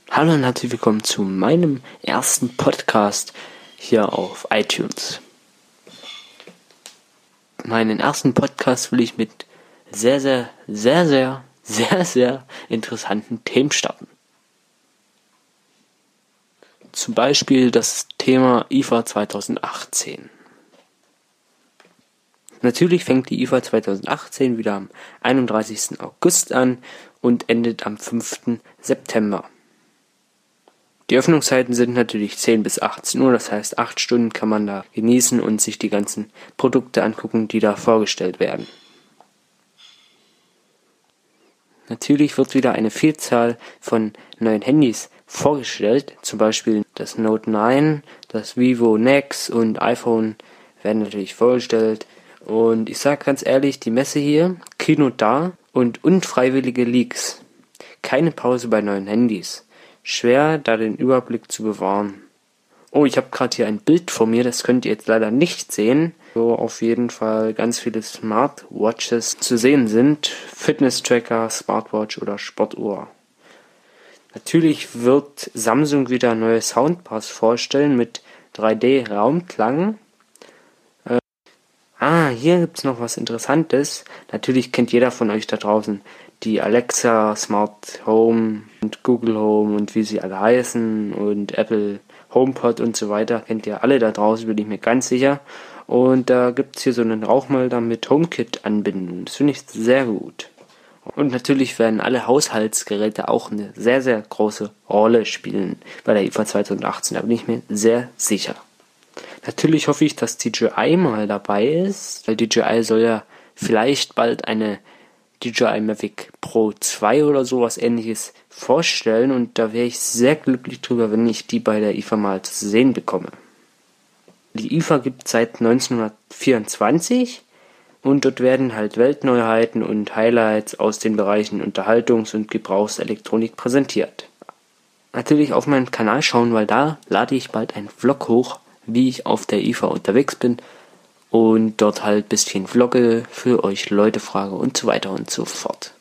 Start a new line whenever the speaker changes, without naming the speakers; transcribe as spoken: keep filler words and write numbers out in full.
Hallo und herzlich willkommen zu meinem ersten Podcast hier auf iTunes. Meinen ersten Podcast will ich mit sehr, sehr, sehr, sehr, sehr, sehr interessanten Themen starten. Zum Beispiel das Thema I F A zwanzig achtzehn. Natürlich fängt die I F A zwanzig achtzehn wieder am einunddreißigsten August an und endet am fünften September. Die Öffnungszeiten sind natürlich zehn bis achtzehn Uhr, das heißt acht Stunden kann man da genießen und sich die ganzen Produkte angucken, die da vorgestellt werden. Natürlich wird wieder eine Vielzahl von neuen Handys vorgestellt, zum Beispiel das Note neun, das Vivo Nex und iPhone werden natürlich vorgestellt. Und ich sage ganz ehrlich, die Messe hier, Kino da und unfreiwillige Leaks. Keine Pause bei neuen Handys. Schwer, da den Überblick zu bewahren. Oh, ich habe gerade hier ein Bild vor mir, das könnt ihr jetzt leider nicht sehen. Wo auf jeden Fall ganz viele Smartwatches zu sehen sind. Fitness-Tracker, Smartwatch oder Sportuhr. Natürlich wird Samsung wieder neue Soundbars vorstellen mit drei D-Raumklang. Äh, ah, hier gibt's noch was Interessantes. Natürlich kennt jeder von euch da draußen die Alexa, Smart Home und Google Home und wie sie alle heißen und Apple HomePod und so weiter. Kennt ihr alle da draußen, bin ich mir ganz sicher. Und da gibt's hier so einen Rauchmelder mit HomeKit-Anbindung. Das finde ich sehr gut. Und natürlich werden alle Haushaltsgeräte auch eine sehr, sehr große Rolle spielen bei der I F A zwanzig achtzehn. Da bin ich mir sehr sicher. Natürlich hoffe ich, dass D J I mal dabei ist, weil D J I soll ja vielleicht bald eine D J I Mavic Pro zwei oder sowas ähnliches vorstellen und da wäre ich sehr glücklich drüber, wenn ich die bei der I F A mal zu sehen bekomme. Die I F A gibt es seit neunzehnhundertvierundzwanzig und dort werden halt Weltneuheiten und Highlights aus den Bereichen Unterhaltungs- und Gebrauchselektronik präsentiert. Natürlich auf meinen Kanal schauen, weil da lade ich bald einen Vlog hoch, wie ich auf der I F A unterwegs bin und dort halt ein bisschen vlogge, für euch Leute frage und so weiter und so fort.